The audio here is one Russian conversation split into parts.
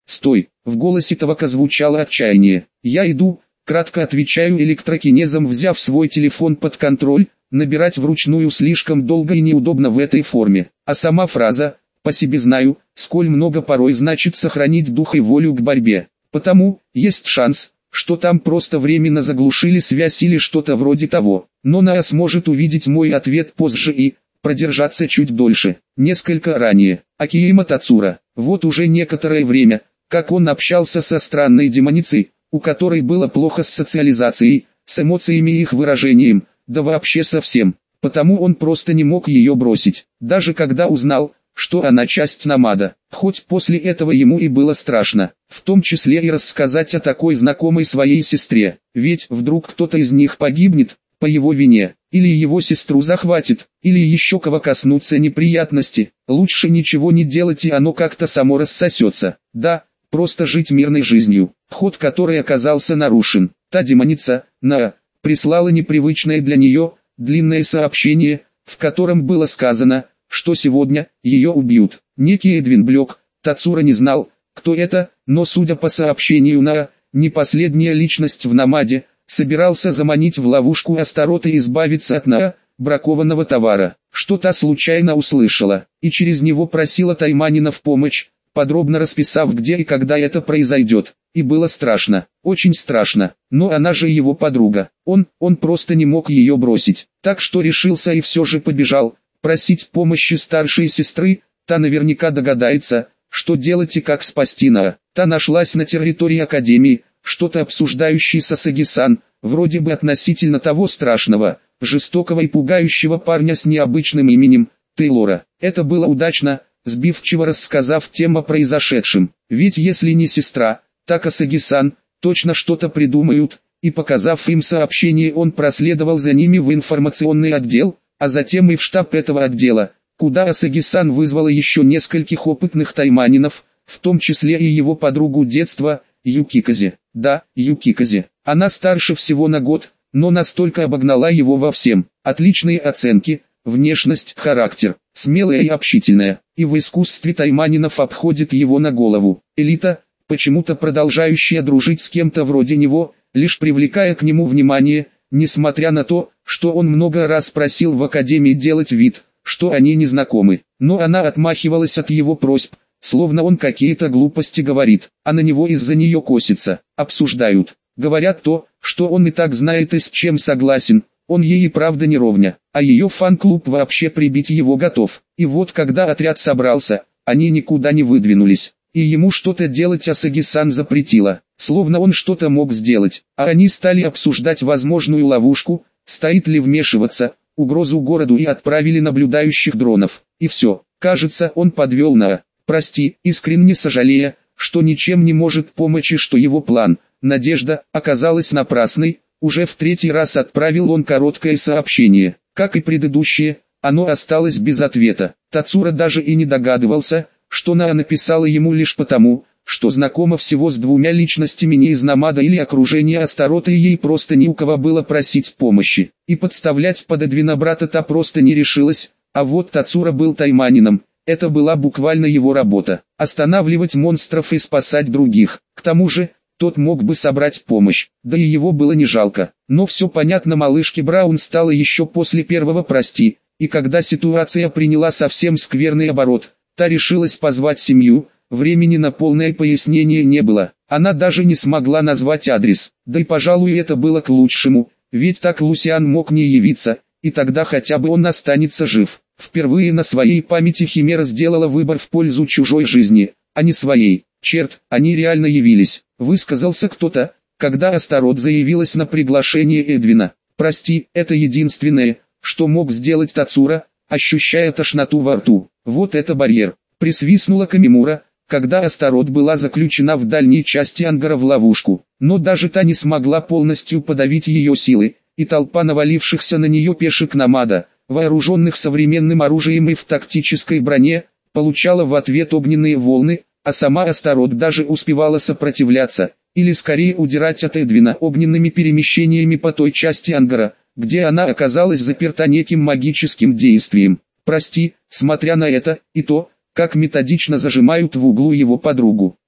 «Стой!» В голосе Тавака звучало отчаяние. «Я иду», кратко отвечаю электрокинезом, взяв свой телефон под контроль. Набирать вручную слишком долго и неудобно в этой форме. А сама фраза «по себе знаю», сколь много порой значит сохранить дух и волю к борьбе. Потому, есть шанс, что там просто временно заглушили связь или что-то вроде того. Но Наа сможет увидеть мой ответ позже и продержаться чуть дольше. Несколько ранее. Акиема Тацура. Вот уже некоторое время, как он общался со странной демоницей, у которой было плохо с социализацией, с эмоциями и их выражением, да вообще совсем. Потому он просто не мог ее бросить, даже когда узнал, что она часть Намада. Хоть после этого ему и было страшно, в том числе и рассказать о такой знакомой своей сестре. Ведь вдруг кто-то из них погибнет по его вине, или его сестру захватит, или еще кого коснутся неприятности. Лучше ничего не делать, и оно как-то само рассосется. Да, просто жить мирной жизнью, ход которой оказался нарушен. Та демоница, Наа, прислала непривычное для нее длинное сообщение, в котором было сказано, что сегодня ее убьют. Некий Эдвин Блек. Тацура не знал, кто это, но судя по сообщению Наа, не последняя личность в Намаде, собирался заманить в ловушку Астарота и избавиться от Наа, бракованного товара. Что та случайно услышала, и через него просила тайманина в помощь, подробно расписав, где и когда это произойдет. И было страшно, очень страшно, но она же его подруга. Он просто не мог ее бросить, так что решился и все же побежал просить помощи старшей сестры. Та наверняка догадается, что делать и как спасти Наа. Та нашлась на территории Академии, что-то обсуждающий с Асаги-сан, вроде бы относительно того страшного, жестокого и пугающего парня с необычным именем, Тейлора. Это было удачно, сбивчиво рассказав тем о произошедшем. Ведь если не сестра, так Асаги-сан точно что-то придумают, и показав им сообщение, он проследовал за ними в информационный отдел, а затем и в штаб этого отдела, куда Асаги-сан вызвала еще нескольких опытных тайманинов, в том числе и его подругу детства, Юкиказе. Да, Юкиказе. Она старше всего на год, но настолько обогнала его во всем. Отличные оценки, внешность, характер, смелая и общительная, и в искусстве тайманинов обходит его на голову. Элита, почему-то продолжающая дружить с кем-то вроде него, лишь привлекая к нему внимание, несмотря на то, что он много раз просил в Академии делать вид, что они не знакомы. Но она отмахивалась от его просьб, словно он какие-то глупости говорит, а на него из-за нее косится. Обсуждают, говорят то, что он и так знает и с чем согласен. Он ей и правда не ровня, а ее фан-клуб вообще прибить его готов. И вот когда отряд собрался, они никуда не выдвинулись, и ему что-то делать Асаги-сан запретила, словно он что-то мог сделать, а они стали обсуждать возможную ловушку, стоит ли вмешиваться, угрозу городу, и отправили наблюдающих дронов. И все, кажется, он подвел Наа. Прости, искренне сожалея, что ничем не может помочь и что его план, надежда, оказалась напрасной. Уже в третий раз отправил он короткое сообщение. Как и предыдущее, оно осталось без ответа. Тацура даже и не догадывался, что Наа написала ему лишь потому, что знакома всего с двумя личностями не из Намада или окружения Астарота, и ей просто не у кого было просить помощи. И подставлять под Эдвина брата та просто не решилась, а вот Тацура был тайманином. Это была буквально его работа – останавливать монстров и спасать других. К тому же, тот мог бы собрать помощь, да и его было не жалко. Но все понятно малышке Браун стало еще после первого «прости», и когда ситуация приняла совсем скверный оборот, та решилась позвать семью. Времени на полное пояснение не было, она даже не смогла назвать адрес, да и пожалуй это было к лучшему, ведь так Лусиан мог не явиться, и тогда хотя бы он останется жив. Впервые на своей памяти Химера сделала выбор в пользу чужой жизни, а не своей. Черт, они реально явились, высказался кто-то, когда Астарот заявилась на приглашение Эдвина. Прости, это единственное, что мог сделать Тацура, ощущая тошноту во рту. Вот это барьер, присвистнула Камимура, когда Астарот была заключена в дальней части ангара в ловушку. Но даже та не смогла полностью подавить ее силы, и толпа навалившихся на нее пешек Намада, вооруженных современным оружием и в тактической броне, получала в ответ огненные волны, а сама Астарот даже успевала сопротивляться, или скорее удирать от Эдвина огненными перемещениями по той части ангара, где она оказалась заперта неким магическим действием. Прости, смотря на это, и то, как методично зажимают в углу его подругу.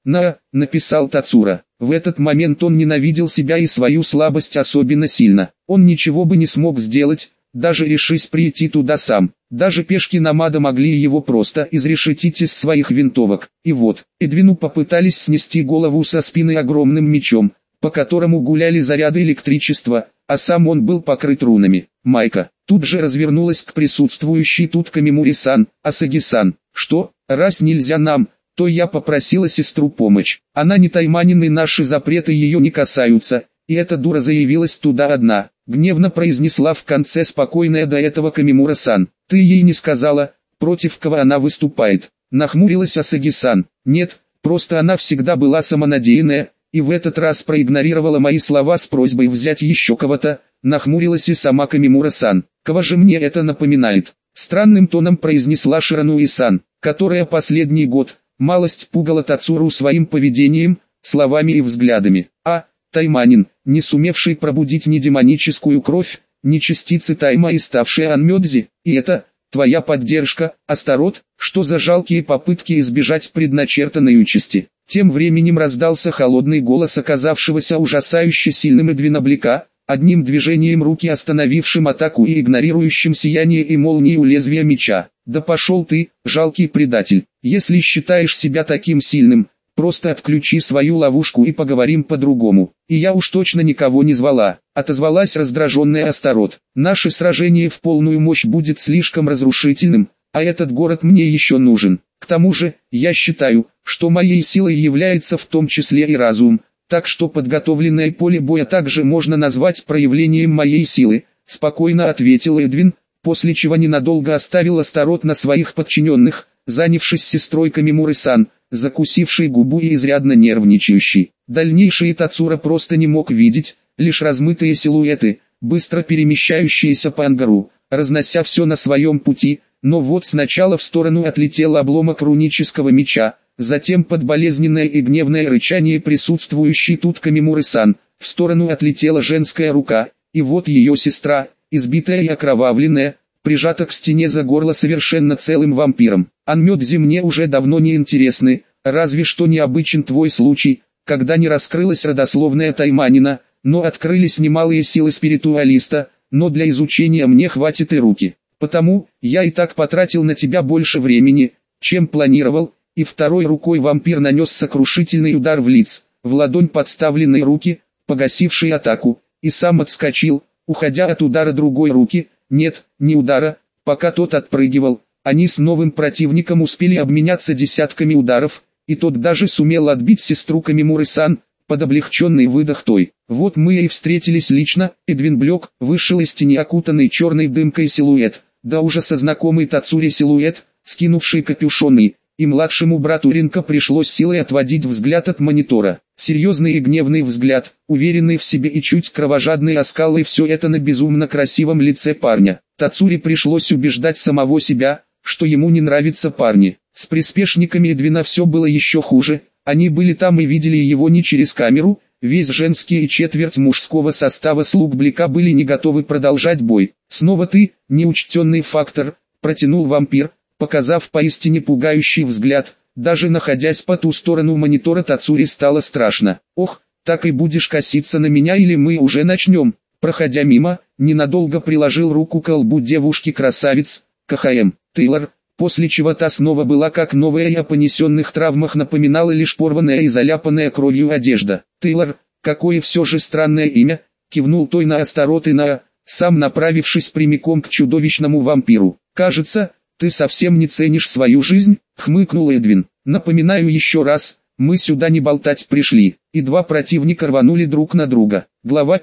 написал Тацура. В этот момент он ненавидел себя и свою слабость особенно сильно. Он ничего бы не смог сделать, даже решись прийти туда сам. Даже пешки Намада могли его просто изрешетить из своих винтовок. И вот, Эдвину попытались снести голову со спины огромным мечом, по которому гуляли заряды электричества, а сам он был покрыт рунами. Майка тут же развернулась к присутствующей тут Камимури-сан: «Асаги-сан, что, раз нельзя нам, то я попросила сестру помочь. Она не тайманин и наши запреты ее не касаются, и эта дура заявилась туда одна», гневно произнесла в конце спокойная до этого Камимура-сан. «Ты ей не сказала, против кого она выступает?» Нахмурилась Асаги-сан. «Нет, просто она всегда была самонадеянная, и в этот раз проигнорировала мои слова с просьбой взять еще кого-то», нахмурилась и сама Камимура-сан. «Кого же мне это напоминает?» Странным тоном произнесла Ширануи-сан, которая последний год малость пугала Тацуру своим поведением, словами и взглядами. Тайманин, не сумевший пробудить ни демоническую кровь, ни частицы тайма и ставший Анмёдзи, и это, твоя поддержка, Астарот, что за жалкие попытки избежать предначертанной участи». Тем временем раздался холодный голос оказавшегося ужасающе сильным Эдвина Блика, одним движением руки остановившим атаку и игнорирующим сияние и молнию лезвия меча. «Да пошел ты, жалкий предатель, если считаешь себя таким сильным, просто отключи свою ловушку и поговорим по-другому». «И я уж точно никого не звала», — отозвалась раздраженная Астарот. «Наше сражение в полную мощь будет слишком разрушительным, а этот город мне еще нужен. К тому же, я считаю, что моей силой является в том числе и разум, так что подготовленное поле боя также можно назвать проявлением моей силы», — спокойно ответил Эдвин, после чего ненадолго оставил Астарот на своих подчиненных, занявшись сестрой Камимуры-сан, закусившей губу и изрядно нервничающей. Дальнейшее Тацура просто не мог видеть, лишь размытые силуэты, быстро перемещающиеся по ангару, разнося все на своем пути. Но вот сначала в сторону отлетел обломок рунического меча, затем под болезненное и гневное рычание присутствующей тут Камимуры-сан, в сторону отлетела женская рука, и вот ее сестра, избитая и окровавленная, прижата к стене за горло совершенно целым вампиром. «Анмёдзи мне уже давно не интересны, разве что необычен твой случай, когда не раскрылась родословная Тайманина, но открылись немалые силы спиритуалиста, но для изучения мне хватит и руки. Потому, я и так потратил на тебя больше времени, чем планировал», и второй рукой вампир нанес сокрушительный удар в лиц, в ладонь подставленной руки, погасившей атаку, и сам отскочил, уходя от удара другой руки. Нет, не удара, пока тот отпрыгивал, они с новым противником успели обменяться десятками ударов, и тот даже сумел отбить сестру Камимуры-сан, под облегченный выдох той. «Вот мы и встретились лично», Эдвин Блек вышел из тени окутанный черной дымкой силуэт, да ужаса знакомый Тацуре силуэт, скинувший капюшоны, и младшему брату Ринка пришлось силой отводить взгляд от монитора. Серьезный и гневный взгляд, уверенный в себе и чуть кровожадный оскал, и все это на безумно красивом лице парня. Тацуре пришлось убеждать самого себя, что ему не нравятся парни. С приспешниками Эдвина все было еще хуже, они были там и видели его не через камеру. Весь женский и четверть мужского состава слуг Блика были не готовы продолжать бой. «Снова ты, неучтенный фактор», протянул вампир, показав поистине пугающий взгляд. Даже находясь по ту сторону монитора Тацуре стало страшно. «Ох, так и будешь коситься на меня или мы уже начнем?» Проходя мимо, ненадолго приложил руку к лбу девушки-красавиц, КХМ, Тейлор, после чего та снова была как новая и о понесенных травмах напоминала лишь порванная и заляпанная кровью одежда. «Тейлор, какое все же странное имя», кивнул той на Астарот и на, сам направившись прямиком к чудовищному вампиру. «Кажется, ты совсем не ценишь свою жизнь», хмыкнул Эдвин. «Напоминаю еще раз, мы сюда не болтать пришли». И два противника рванули друг на друга. Глава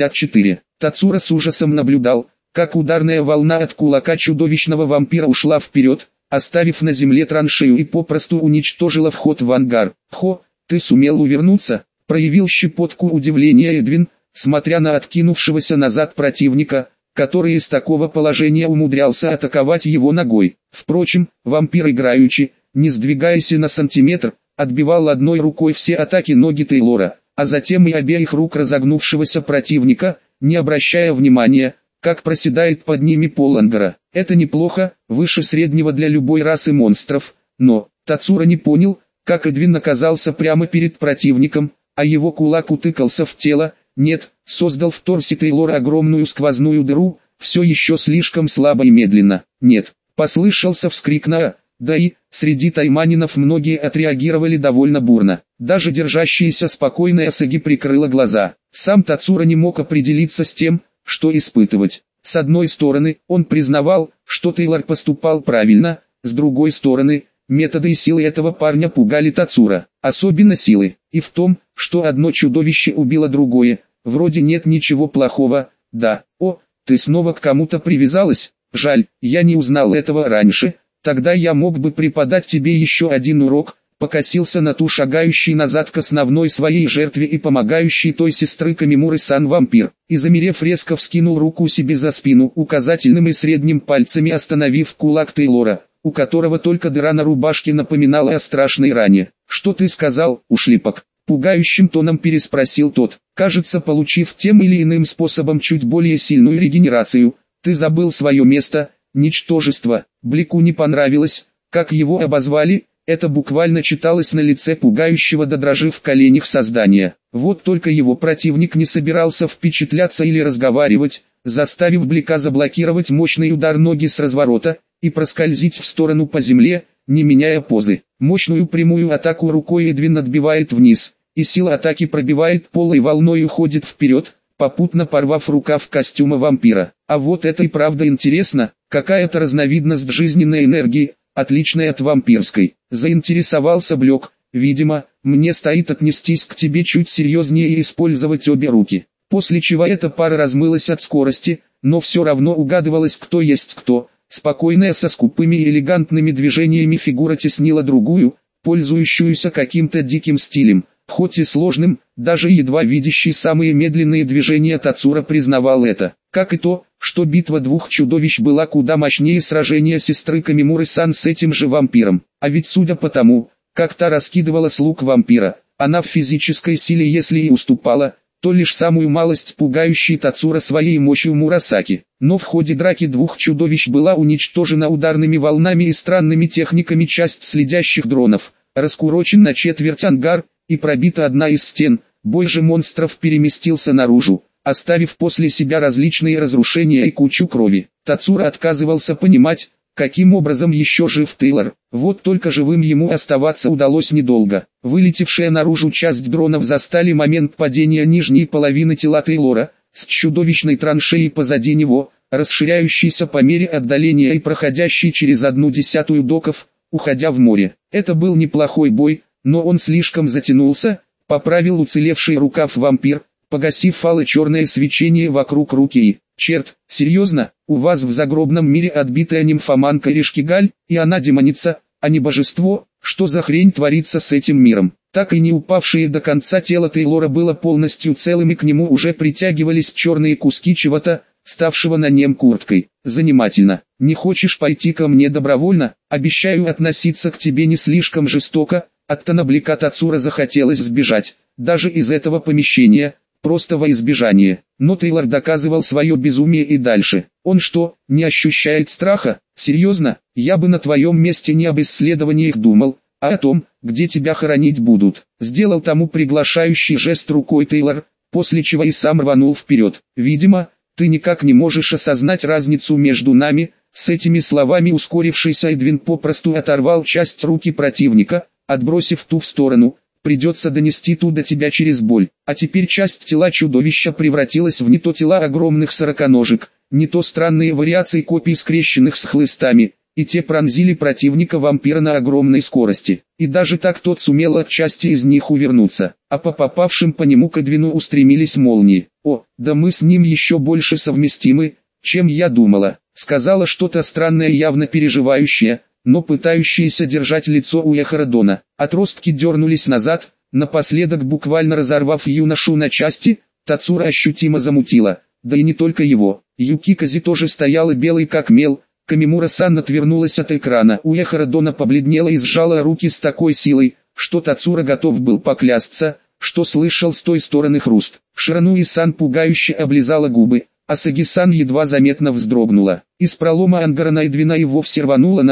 54. Тацура с ужасом наблюдал, как ударная волна от кулака чудовищного вампира ушла вперед, оставив на земле траншею и попросту уничтожила вход в ангар. «Хо, ты сумел увернуться?» проявил щепотку удивления Эдвин, смотря на откинувшегося назад противника, который из такого положения умудрялся атаковать его ногой. Впрочем, вампир играючи, не сдвигаясь и на сантиметр, отбивал одной рукой все атаки ноги Тейлора, а затем и обеих рук разогнувшегося противника, не обращая внимания, как проседает под ними пол ангара. Это неплохо, выше среднего для любой расы монстров, но Тацура не понял, как Эдвин оказался прямо перед противником, а его кулак утыкался в тело, нет, создал в торсе Тейлора огромную сквозную дыру, все еще слишком слабо и медленно. Нет, послышался вскрик на да и, среди тайманинов многие отреагировали довольно бурно. Даже держащаяся спокойная Асаги прикрыла глаза. Сам Тацура не мог определиться с тем, что испытывать. С одной стороны, он признавал, что Тейлор поступал правильно, с другой стороны, методы и силы этого парня пугали Тацура, особенно силы. И в том, что одно чудовище убило другое, вроде нет ничего плохого. Да, о, ты снова к кому-то привязалась? Жаль, я не узнал этого раньше, тогда я мог бы преподать тебе еще один урок. Покосился на ту шагающий назад к основной своей жертве и помогающей той сестры Камимуры-сан вампир, и замерев резко вскинул руку себе за спину указательным и средним пальцами, остановив кулак Тейлора, у которого только дыра на рубашке напоминала о страшной ране. «Что ты сказал, ушлепок?» — пугающим тоном переспросил тот, кажется, получив тем или иным способом чуть более сильную регенерацию. «Ты забыл свое место, ничтожество». Блику не понравилось, как его обозвали. Это буквально читалось на лице пугающего до дрожи в коленях создания. Вот только его противник не собирался впечатляться или разговаривать, заставив Блика заблокировать мощный удар ноги с разворота и проскользить в сторону по земле, не меняя позы. Мощную прямую атаку рукой Эдвин отбивает вниз, и сила атаки пробивает пол и волной уходит вперед, попутно порвав рукав костюма вампира. А вот это и правда интересно, какая-то разновидность жизненной энергии, отличная от вампирской. Заинтересовался Блек. Видимо, мне стоит отнестись к тебе чуть серьезнее и использовать обе руки. После чего эта пара размылась от скорости, но все равно угадывалось, кто есть кто. Спокойная со скупыми и элегантными движениями фигура теснила другую, пользующуюся каким-то диким стилем, хоть и сложным, даже едва видящий самые медленные движения Тацура признавал это. Как и то, что битва двух чудовищ была куда мощнее сражения сестры Камимуры-сан с этим же вампиром. А ведь судя по тому, как та раскидывала слуг вампира, она в физической силе если и уступала, то лишь самую малость пугающей Тацура своей мощью Мурасаки. Но в ходе драки двух чудовищ была уничтожена ударными волнами и странными техниками часть следящих дронов, раскурочен на четверть ангар, и пробита одна из стен. Бой же монстров переместился наружу, оставив после себя различные разрушения и кучу крови. Тацура отказывался понимать, каким образом еще жив Тейлор. Вот только живым ему оставаться удалось недолго. Вылетевшая наружу часть дронов застали момент падения нижней половины тела Тейлора, с чудовищной траншеей позади него, расширяющейся по мере отдаления и проходящей через 1/10 доков, уходя в море. Это был неплохой бой, но он слишком затянулся, поправил уцелевший рукав вампир, погасив алое-черное свечение вокруг руки. «Черт, серьезно, у вас в загробном мире отбитая нимфоманка Ришкигаль, и она демоница, а не божество? Что за хрень творится с этим миром?» Так и не упавшее до конца тело Тейлора было полностью целым, и к нему уже притягивались черные куски чего-то, ставшего на нем курткой. «Занимательно. Не хочешь пойти ко мне добровольно? Обещаю относиться к тебе не слишком жестоко». От Танаблика Тацура захотелось сбежать, даже из этого помещения, просто во избежание. Но Тейлор доказывал свое безумие и дальше. Он что, не ощущает страха? Серьезно? Я бы на твоем месте не об исследованиях думал, а о том, где тебя хоронить будут. Сделал тому приглашающий жест рукой Тейлор, после чего и сам рванул вперед. Видимо, ты никак не можешь осознать разницу между нами. С этими словами ускорившийся Эдвин попросту оторвал часть руки противника, отбросив ту в сторону. Придется донести ту до тебя через боль. А теперь часть тела чудовища превратилась в не то тела огромных сороконожек, не то странные вариации копий скрещенных с хлыстами, и те пронзили противника вампира на огромной скорости. И даже так тот сумел от части из них увернуться, а по попавшим по нему к Эдвину устремились молнии. «О, да мы с ним еще больше совместимы, чем я думала», сказала что-то странное, явно переживающее, но пытающиеся держать лицо Уэхара Дона. Отростки дернулись назад, напоследок буквально разорвав юношу на части. Тацура ощутимо замутила, да и не только его. Юкикази тоже стояла белой как мел. Камимура-сан отвернулась от экрана. Уэхара Дона побледнела и сжала руки с такой силой, что Тацура готов был поклясться, что слышал с той стороны хруст. Ширануи-сан пугающе облизала губы, а Саги-сан едва заметно вздрогнула. Из пролома ангара на Эдвина и вовсе рванула на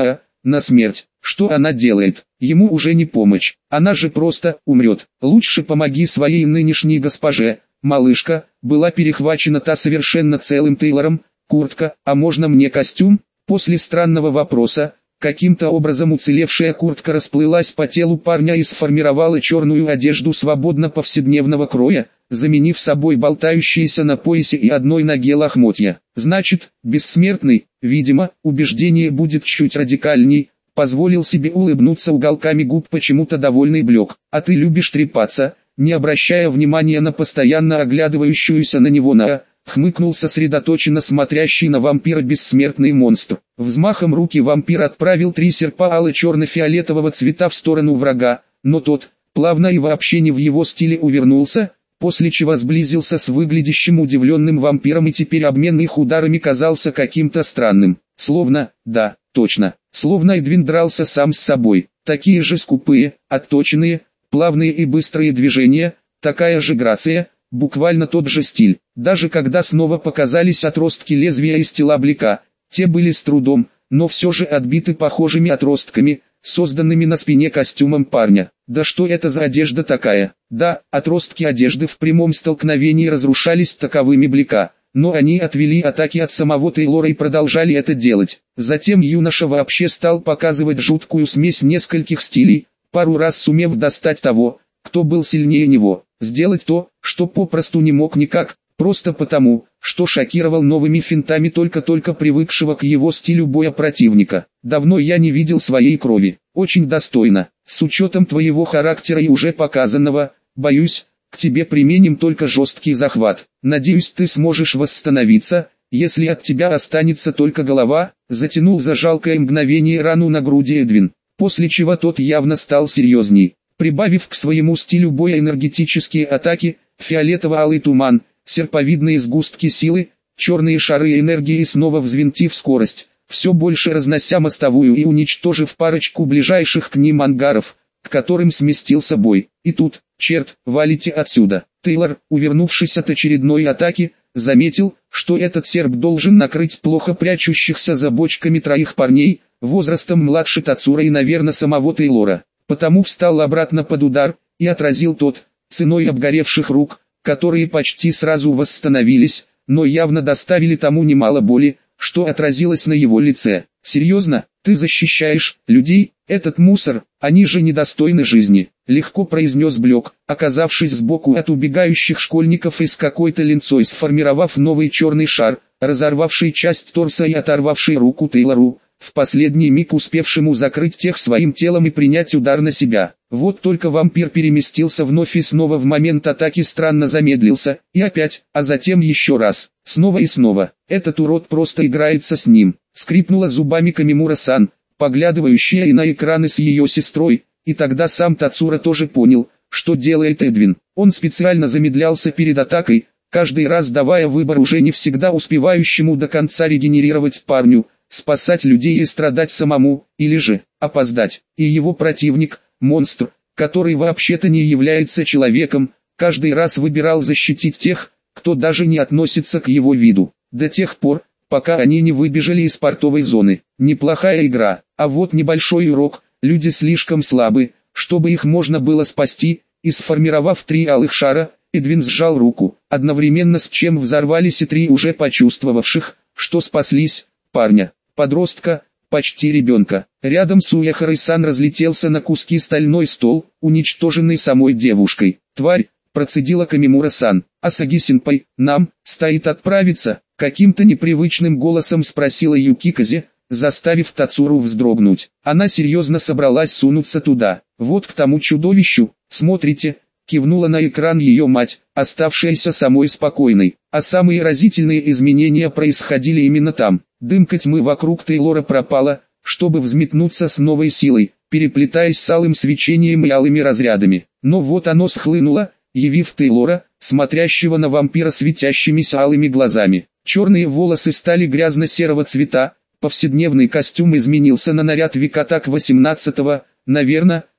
на смерть. Что она делает? Ему уже не помочь. Она же просто умрет. Лучше помоги своей нынешней госпоже. Малышка, была перехвачена та совершенно целым Тейлором. Куртка, а можно мне костюм? После странного вопроса, каким-то образом уцелевшая куртка расплылась по телу парня и сформировала черную одежду свободно повседневного кроя, заменив собой болтающиеся на поясе и одной ноге лохмотья. Значит, бессмертный, видимо, убеждение будет чуть радикальней, позволил себе улыбнуться уголками губ почему-то довольный Блек. А ты любишь трепаться, не обращая внимания на постоянно оглядывающуюся на него хмыкнул сосредоточенно смотрящий на вампира бессмертный монстр. Взмахом руки вампир отправил 3 серпа ало-черно-фиолетового цвета в сторону врага, но тот, плавно и вообще не в его стиле увернулся, после чего сблизился с выглядящим удивленным вампиром и теперь обмен их ударами казался каким-то странным. Словно, да, точно, словно Эдвин дрался сам с собой. Такие же скупые, отточенные, плавные и быстрые движения, такая же грация, буквально тот же стиль. Даже когда снова показались отростки лезвия из тела Блека, те были с трудом, но все же отбиты похожими отростками, созданными на спине костюмом парня. Да что это за одежда такая? Да, отростки одежды в прямом столкновении разрушались таковыми Блека, но они отвели атаки от самого Тейлора и продолжали это делать. Затем юноша вообще стал показывать жуткую смесь нескольких стилей, пару раз сумев достать того, кто был сильнее него, сделать то, что попросту не мог никак, просто потому, что шокировал новыми финтами только-только привыкшего к его стилю боя противника. Давно я не видел своей крови, очень достойно, с учетом твоего характера и уже показанного, боюсь, к тебе применим только жесткий захват. Надеюсь, ты сможешь восстановиться, если от тебя останется только голова, затянул за жалкое мгновение рану на груди Эдвин, после чего тот явно стал серьезней. Прибавив к своему стилю боя энергетические атаки, фиолетово-алый туман, серповидные сгустки силы, черные шары энергии и снова взвинтив скорость, все больше разнося мостовую и уничтожив парочку ближайших к ним ангаров, к которым сместился бой. И тут, черт, валите отсюда. Тейлор, увернувшись от очередной атаки, заметил, что этот серп должен накрыть плохо прячущихся за бочками 3 парней, возрастом младше Тацура и, наверное, самого Тейлора. Потому встал обратно под удар, и отразил тот, ценой обгоревших рук, которые почти сразу восстановились, но явно доставили тому немало боли, что отразилось на его лице. «Серьезно, ты защищаешь людей, этот мусор, они же недостойны жизни», легко произнес Блек, оказавшись сбоку от убегающих школьников и с какой-то линцой сформировав новый черный шар, разорвавший часть торса и оторвавший руку Тейлору, в последний миг успевшему закрыть тех своим телом и принять удар на себя. Вот только вампир переместился вновь и снова в момент атаки странно замедлился, и опять, а затем еще раз, снова и снова. Этот урод просто играется с ним. Скрипнула зубами Камимура-сан, поглядывающая и на экраны с ее сестрой, и тогда сам Тацура тоже понял, что делает Эдвин. Он специально замедлялся перед атакой, каждый раз давая выбор уже не всегда успевающему до конца регенерировать парню, спасать людей и страдать самому, или же опоздать. И его противник, монстр, который вообще-то не является человеком, каждый раз выбирал защитить тех, кто даже не относится к его виду, до тех пор, пока они не выбежали из портовой зоны. Неплохая игра, а вот небольшой урок: люди слишком слабы, чтобы их можно было спасти, и сформировав 3 алых шара, Эдвин сжал руку, одновременно с чем взорвались и 3 уже почувствовавших, что спаслись, парня, подростка, почти ребенка. Рядом с Уяхарой-сан разлетелся на куски стальной стол, уничтоженный самой девушкой. «Тварь!» – процедила Камимура-сан. «Асаги-сенпай, нам, стоит отправиться?» – каким-то непривычным голосом спросила Юкиказе, заставив Тацуру вздрогнуть. Она серьезно собралась сунуться туда. «Вот к тому чудовищу, смотрите!» – кивнула на экран ее мать, оставшаяся самой спокойной. А самые разительные изменения происходили именно там. Дымка тьмы вокруг Тейлора пропала, чтобы взметнуться с новой силой, переплетаясь с алым свечением и алыми разрядами. Но вот оно схлынуло, явив Тейлора, смотрящего на вампира светящимися алыми глазами. Черные волосы стали грязно-серого цвета, повседневный костюм изменился на наряд века так 18-го, наверное,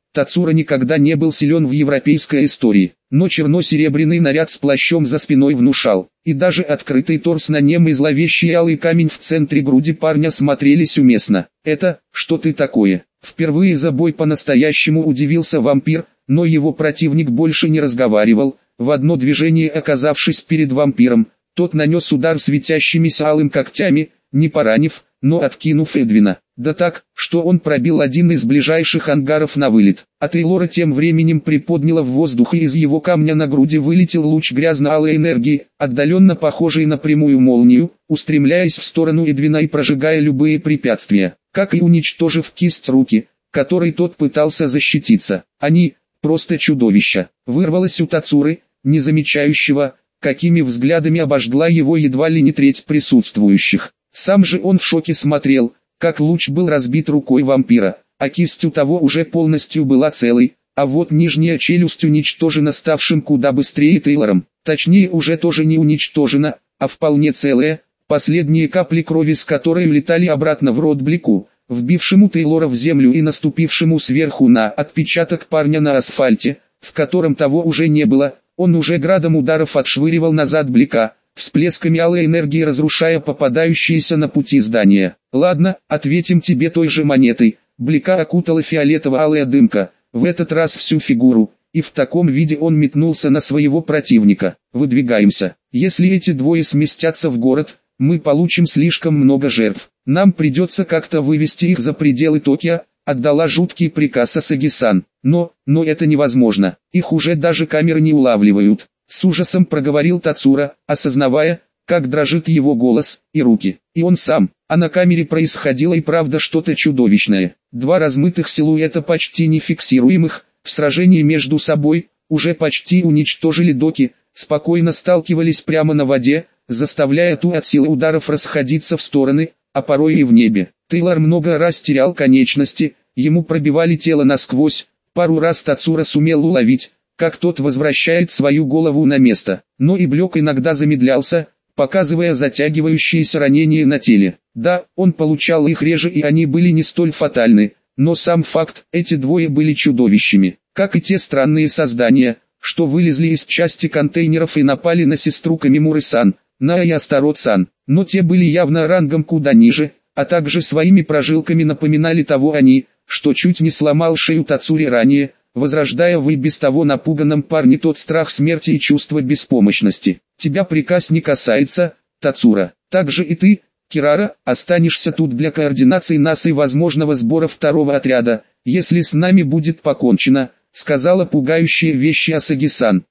Тацура никогда не был силен в европейской истории, но черно-серебряный наряд с плащом за спиной внушал, и даже открытый торс на нем и зловещий алый камень в центре груди парня смотрелись уместно. «Это, что ты такое?» Впервые за бой по-настоящему удивился вампир, но его противник больше не разговаривал. В одно движение оказавшись перед вампиром, тот нанес удар светящимися алым когтями, не поранив, но откинув Эдвина. Да так, что он пробил один из ближайших ангаров на вылет. А Тейлора тем временем приподняла в воздух, и из его камня на груди вылетел луч грязно-алой энергии, отдаленно похожий на прямую молнию, устремляясь в сторону Эдвина и прожигая любые препятствия, как и уничтожив кисть руки, которой тот пытался защититься. Они, просто чудовища, вырвалось у Тацуры, не замечающего, какими взглядами обожгла его едва ли не треть присутствующих. Сам же он в шоке смотрел, как луч был разбит рукой вампира, а кисть у того уже полностью была целой, а вот нижняя челюсть уничтожена ставшим куда быстрее Тейлором. Точнее, уже тоже не уничтожена, а вполне целая, последние капли крови с которой улетали обратно в рот Блику, вбившему Тейлора в землю и наступившему сверху на отпечаток парня на асфальте, в котором того уже не было. Он уже градом ударов отшвыривал назад Блика, всплесками алой энергии разрушая попадающиеся на пути здания. «Ладно, ответим тебе той же монетой». Блика окутала фиолетово-алая дымка, в этот раз всю фигуру, и в таком виде он метнулся на своего противника. «Выдвигаемся. Если эти двое сместятся в город, мы получим слишком много жертв. Нам придется как-то вывести их за пределы Токио», отдала жуткий приказ Асаги-сан. Но это невозможно, их уже даже камеры не улавливают. С ужасом проговорил Тацура, осознавая, как дрожит его голос и руки. И он сам, а на камере происходило и правда что-то чудовищное. Два размытых силуэта почти нефиксируемых, в сражении между собой, уже почти уничтожили доки, спокойно сталкивались прямо на воде, заставляя ту от силы ударов расходиться в стороны, а порой и в небе. Тейлор много раз терял конечности, ему пробивали тело насквозь, пару раз Тацура сумел уловить, как тот возвращает свою голову на место, но и Блек иногда замедлялся, показывая затягивающиеся ранения на теле. Да, он получал их реже и они были не столь фатальны, но сам факт, эти двое были чудовищами, как и те странные создания, что вылезли из части контейнеров и напали на сестру Камимуры-сан, на и Астарот-сан, но те были явно рангом куда ниже, а также своими прожилками напоминали того они, что чуть не сломал шею Тацуре ранее, возрождая в и без того напуганном парне тот страх смерти и чувство беспомощности. «Тебя приказ не касается, Тацура. Также и ты, Кирара, останешься тут для координации нас и возможного сбора второго отряда, если с нами будет покончено», сказала пугающие вещи Асаги-сан.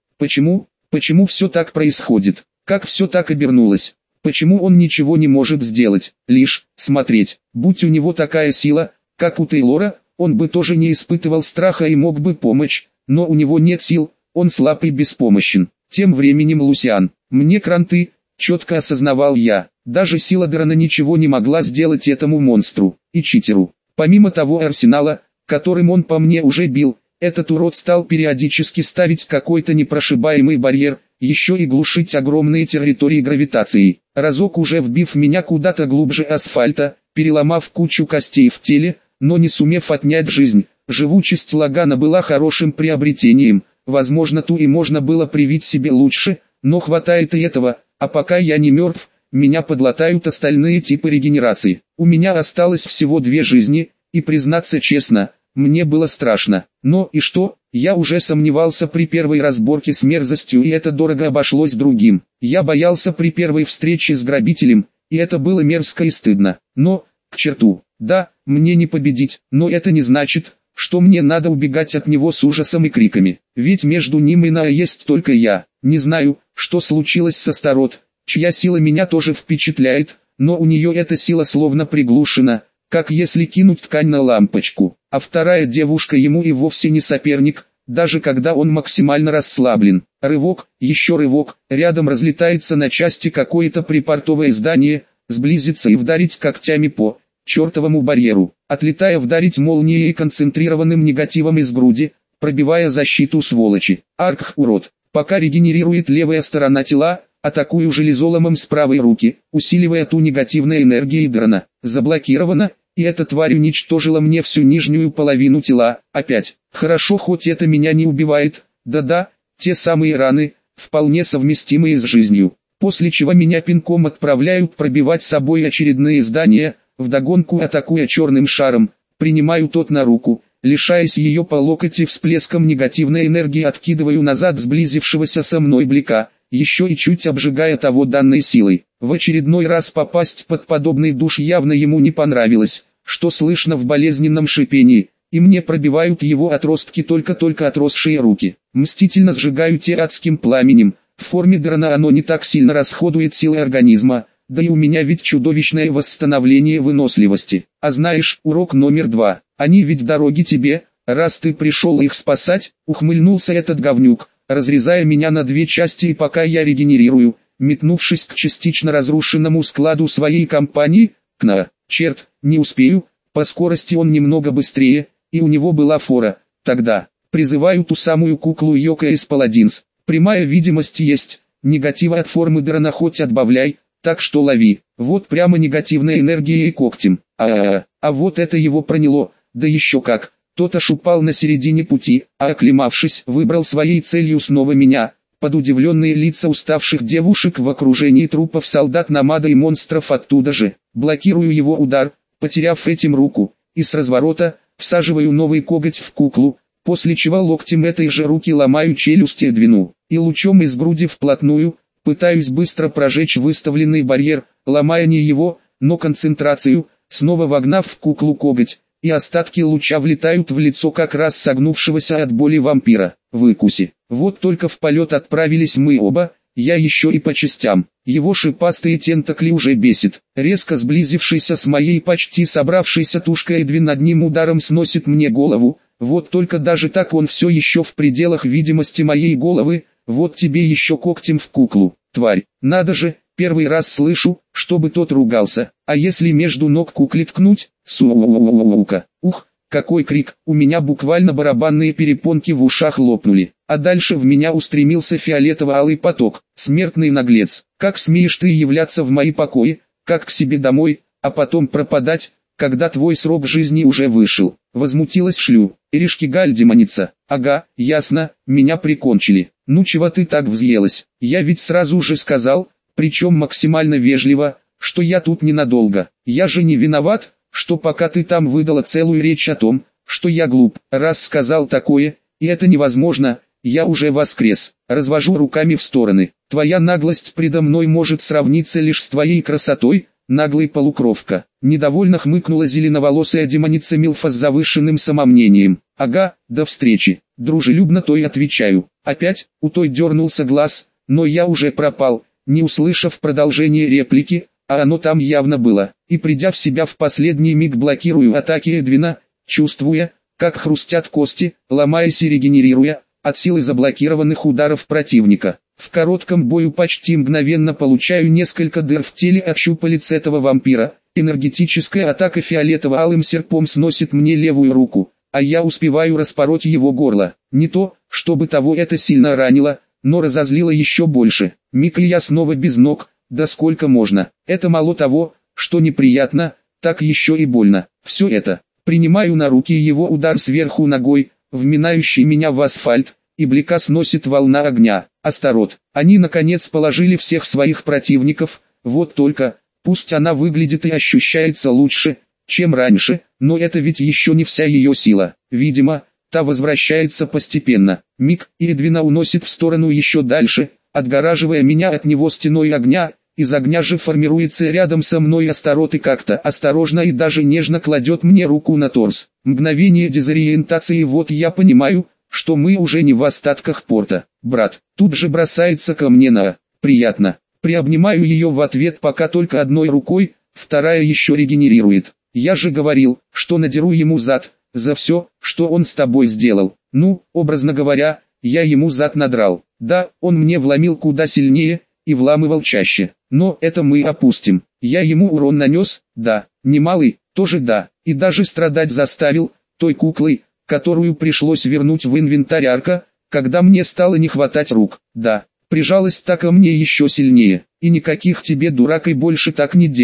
Почему все так происходит? Как все так обернулось? Почему он ничего не может сделать, лишь смотреть? Будь у него такая сила, как у Тейлора, он бы тоже не испытывал страха и мог бы помочь, но у него нет сил, он слаб и беспомощен. Тем временем Лусиан, мне кранты, четко осознавал я, даже сила Драна ничего не могла сделать этому монстру и читеру. Помимо того арсенала, которым он по мне уже бил, этот урод стал периодически ставить какой-то непрошибаемый барьер, еще и глушить огромные территории гравитацией. Разок уже вбив меня куда-то глубже асфальта, переломав кучу костей в теле, но не сумев отнять жизнь. Живучесть Лагана была хорошим приобретением, возможно ту и можно было привить себе лучше, но хватает и этого, а пока я не мертв, меня подлатают остальные типы регенерации. У меня осталось всего 2 жизни, и признаться честно, мне было страшно. Но и что, я уже сомневался при первой разборке с мерзостью и это дорого обошлось другим. Я боялся при первой встрече с грабителем, и это было мерзко и стыдно. Но, к черту, да, мне не победить, но это не значит, что мне надо убегать от него с ужасом и криками. Ведь между ним и Нао есть только я. Не знаю, что случилось с Астарот, чья сила меня тоже впечатляет, но у нее эта сила словно приглушена, как если кинуть ткань на лампочку. А вторая девушка ему и вовсе не соперник, даже когда он максимально расслаблен. Рывок, еще рывок, рядом разлетается на части какое-то припортовое здание, сблизиться и вдарить когтями по чертовому барьеру, отлетая вдарить молнией и концентрированным негативом из груди, пробивая защиту сволочи. Арх, урод, пока регенерирует левая сторона тела, атакую железоломом с правой руки, усиливая ту негативной энергией Драна. Заблокировано, и эта тварь уничтожила мне всю нижнюю половину тела. Опять, хорошо, хоть это меня не убивает, да-да, те самые раны, вполне совместимые с жизнью. После чего меня пинком отправляют пробивать собой очередные здания, вдогонку атакуя черным шаром, принимаю тот на руку, лишаясь ее по локоть и всплеском негативной энергии откидываю назад сблизившегося со мной Блика, еще и чуть обжигая того данной силой. В очередной раз попасть под подобный душ явно ему не понравилось, что слышно в болезненном шипении, и мне пробивают его отростки только-только отросшие руки. Мстительно сжигаю те адским пламенем. В форме дрона оно не так сильно расходует силы организма, да и у меня ведь чудовищное восстановление выносливости. А знаешь, урок номер 2, они ведь дороги тебе, раз ты пришел их спасать, ухмыльнулся этот говнюк, разрезая меня на две части, и пока я регенерирую, метнувшись к частично разрушенному складу своей компании, черт, не успею, по скорости он немного быстрее, и у него была фора. Тогда призываю ту самую куклу Йока из Паладинс. Прямая видимость есть, негатива от формы дрона хоть отбавляй, так что лови. Вот прямо негативная энергия и когтем. А вот это его проняло, да еще как. Тот аж упал на середине пути, а оклемавшись, выбрал своей целью снова меня. Под удивленные лица уставших девушек в окружении трупов солдат Намада и монстров оттуда же. Блокирую его удар, потеряв этим руку, и с разворота всаживаю новый коготь в куклу, после чего локтем этой же руки ломаю челюсть Эдвину, и лучом из груди вплотную, пытаюсь быстро прожечь выставленный барьер, ломая не его, но концентрацию, снова вогнав в куклу коготь, и остатки луча влетают в лицо как раз согнувшегося от боли вампира. Выкуси. Вот только в полет отправились мы оба, я еще и по частям. Его шипастые тентакли уже бесит. Резко сблизившийся с моей почти собравшейся тушкой Эдвин одним ударом сносит мне голову. Вот только даже так он все еще в пределах видимости моей головы. Вот тебе еще когтем в куклу, тварь. Надо же, первый раз слышу, чтобы тот ругался. А если между ног кукле ткнуть? Сука. Ух, какой крик, у меня буквально барабанные перепонки в ушах лопнули. А дальше в меня устремился фиолетово-алый поток. Смертный наглец, как смеешь ты являться в мои покои, как к себе домой, а потом пропадать, когда твой срок жизни уже вышел. Возмутилась шлю. Иришкигаль демоница. Ага, ясно, меня прикончили. Ну чего ты так взъелась? Я ведь сразу же сказал, причем максимально вежливо, что я тут ненадолго. Я же не виноват, что пока ты там выдала целую речь о том, что я глуп. Раз сказал такое, и это невозможно, я уже воскрес. Развожу руками в стороны. Твоя наглость предо мной может сравниться лишь с твоей красотой, наглый полукровка. Недовольно хмыкнула зеленоволосая демоница Милфа с завышенным самомнением. Ага, до встречи. Дружелюбно той отвечаю. Опять, у той дернулся глаз, но я уже пропал, не услышав продолжения реплики, а оно там явно было. И придя в себя в последний миг блокирую атаки Эдвина, чувствуя, как хрустят кости, ломаясь и регенерируя, от силы заблокированных ударов противника. В коротком бою почти мгновенно получаю несколько дыр в теле от щупалец этого вампира. Энергетическая атака фиолетово-алым серпом сносит мне левую руку, а я успеваю распороть его горло. Не то, чтобы того это сильно ранило, но разозлило еще больше. Миг и я снова без ног, да сколько можно. Это мало того, что неприятно, так еще и больно. Все это. Принимаю на руки его удар сверху ногой, вминающий меня в асфальт, и Блика сносит волна огня. Астарот. Они наконец положили всех своих противников, вот только, пусть она выглядит и ощущается лучше, чем раньше, но это ведь еще не вся ее сила. Видимо, та возвращается постепенно. Миг, и Эдвина уносит в сторону еще дальше, отгораживая меня от него стеной огня. Из огня же формируется рядом со мной Астарот и как-то осторожно и даже нежно кладет мне руку на торс. Мгновение дезориентации, вот я понимаю, что мы уже не в остатках порта. Брат, тут же бросается ко мне на «приятно». Приобнимаю ее в ответ пока только одной рукой, вторая еще регенерирует. Я же говорил, что надеру ему зад, за все, что он с тобой сделал. Ну, образно говоря, я ему зад надрал. Да, он мне вломил куда сильнее, и вламывал чаще. Но это мы опустим. Я ему урон нанес, да, немалый, тоже да, и даже страдать заставил, той куклой, которую пришлось вернуть в инвентарь арка, когда мне стало не хватать рук. Да, прижалась так ко мне еще сильнее. И никаких тебе, дурак, и больше так не делай.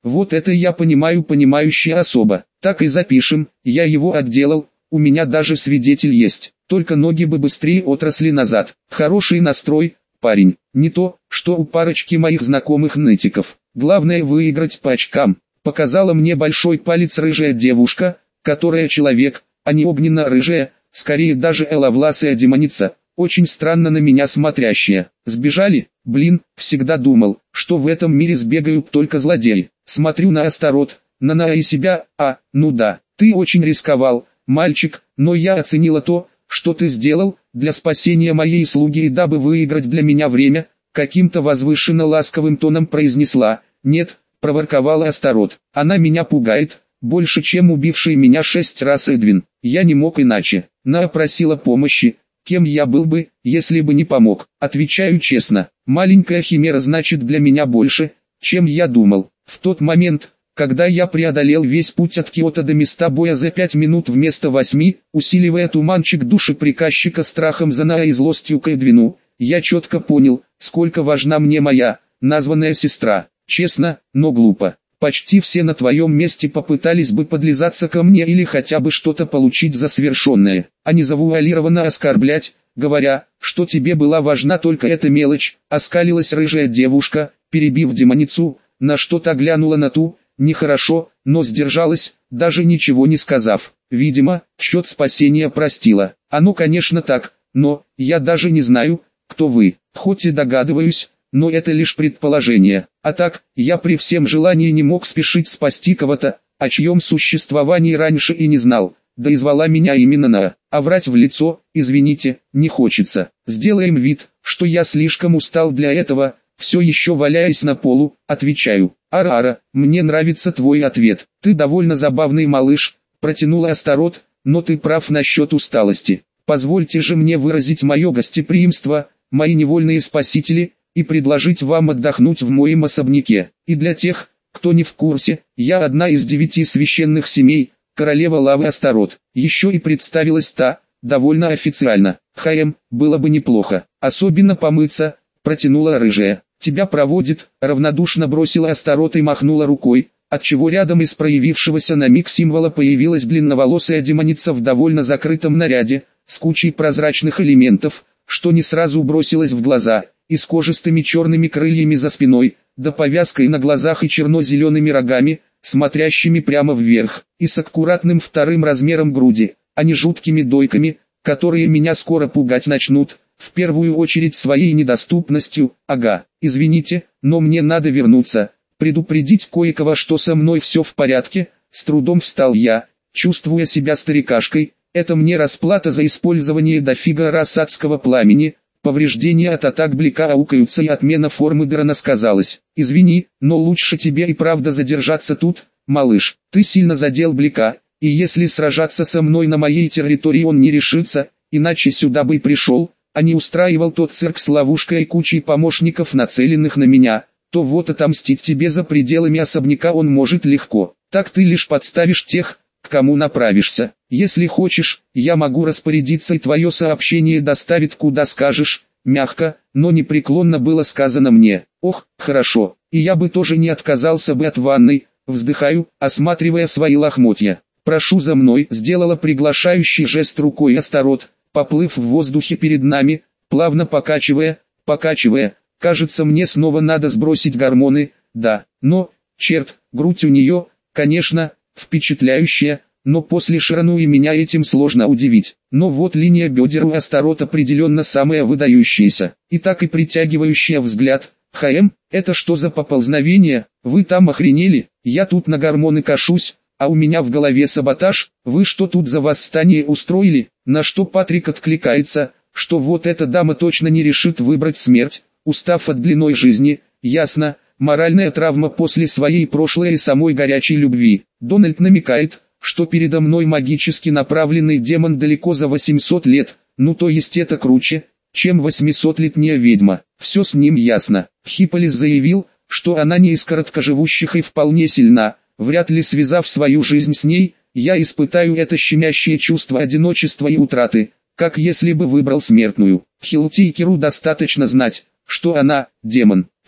Вот это я понимаю, понимающая особа. Так и запишем, я его отделал, у меня даже свидетель есть. Только ноги бы быстрее отросли назад. Хороший настрой, парень. Не то, что у парочки моих знакомых нытиков. Главное выиграть по очкам. Показала мне большой палец рыжая девушка, которая человек, а не огненно-рыжая, скорее даже эловласая демоница, очень странно на меня смотрящая. Сбежали? Блин, всегда думал, что в этом мире сбегают только злодеи. Смотрю на Астарот, на и себя, ну да, ты очень рисковал, мальчик, но я оценила то, что ты сделал, для спасения моей слуги и дабы выиграть для меня время, каким-то возвышенно ласковым тоном произнесла. Нет, проворковала Астарот, она меня пугает, больше чем убивший меня 6 раз Эдвин. Я не мог иначе, Наа просила помощи. Кем я был бы, если бы не помог? Отвечаю честно, маленькая химера значит для меня больше, чем я думал. В тот момент, когда я преодолел весь путь от Киота до места боя за 5 минут вместо 8, усиливая туманчик души приказчика страхом за Наа и злостью к Эдвину, я четко понял, сколько важна мне моя, названная сестра. Честно, но глупо. Почти все на твоем месте попытались бы подлизаться ко мне или хотя бы что-то получить за совершенное, а не завуалированно оскорблять, говоря, что тебе была важна только эта мелочь, оскалилась рыжая девушка, перебив демоницу, на что-то глянула на ту, нехорошо, но сдержалась, даже ничего не сказав. Видимо, счет спасения простила. Оно, конечно, так, но, я даже не знаю, кто вы, хоть и догадываюсь, но это лишь предположение. А так, я при всем желании не мог спешить спасти кого-то, о чьем существовании раньше и не знал, да и звала меня именно Наа. А врать в лицо, извините, не хочется. Сделаем вид, что я слишком устал для этого, все еще валяясь на полу, отвечаю. Ара-ара, мне нравится твой ответ. Ты довольно забавный малыш, протянула Астарот, но ты прав насчет усталости. Позвольте же мне выразить мое гостеприимство, мои невольные спасители, и предложить вам отдохнуть в моем особняке. И для тех, кто не в курсе, я одна из 9 священных семей, королева лавы Астарот. Еще и представилась та, довольно официально. Было бы неплохо, особенно помыться, протянула рыжая. Тебя проводит, равнодушно бросила Астарот и махнула рукой, отчего рядом из проявившегося на миг символа появилась длинноволосая демоница в довольно закрытом наряде, с кучей прозрачных элементов, что не сразу бросилось в глаза, и с кожистыми черными крыльями за спиной, да повязкой на глазах и черно-зелеными рогами, смотрящими прямо вверх, и с аккуратным вторым размером груди, а не жуткими дойками, которые меня скоро пугать начнут, в первую очередь своей недоступностью. Ага, извините, но мне надо вернуться, предупредить кое-кого, что со мной все в порядке. С трудом встал я, чувствуя себя старикашкой. Это мне расплата за использование дофига раз адского пламени. Повреждения от атак Блика аукаются и отмена формы Дрона сказалась. Извини, но лучше тебе и правда задержаться тут, малыш. Ты сильно задел Блика, и если сражаться со мной на моей территории он не решится, иначе сюда бы и пришел, а не устраивал тот цирк с ловушкой и кучей помощников, нацеленных на меня, то вот отомстить тебе за пределами особняка он может легко. Так ты лишь подставишь тех, к кому направишься. Если хочешь, я могу распорядиться и твое сообщение доставит куда скажешь. Мягко, но непреклонно было сказано мне. Ох, хорошо, и я бы тоже не отказался бы от ванной. Вздыхаю, осматривая свои лохмотья. Прошу за мной, сделала приглашающий жест рукой Астарот, поплыв в воздухе перед нами, плавно покачивая, кажется мне снова надо сбросить гормоны, да, но, черт, грудь у нее, конечно, впечатляющая, но после Ширану и меня этим сложно удивить. Но вот линия бедер у Астарот определенно самая выдающаяся, и так и притягивающая взгляд. Это что за поползновение, вы там охренели, я тут на гормоны кашусь, а у меня в голове саботаж, вы что тут за восстание устроили? На что Патрик откликается, что вот эта дама точно не решит выбрать смерть, устав от длинной жизни, ясно, моральная травма после своей прошлой и самой горячей любви. Дональд намекает, что передо мной магически направленный демон далеко за 800 лет, ну то есть это круче, чем 800-летняя ведьма. Все с ним ясно. Хипполис заявил, что она не из короткоживущих и вполне сильна, вряд ли связав свою жизнь с ней, я испытаю это щемящее чувство одиночества и утраты, как если бы выбрал смертную. Хилтейкеру достаточно знать, что она – демон. Все,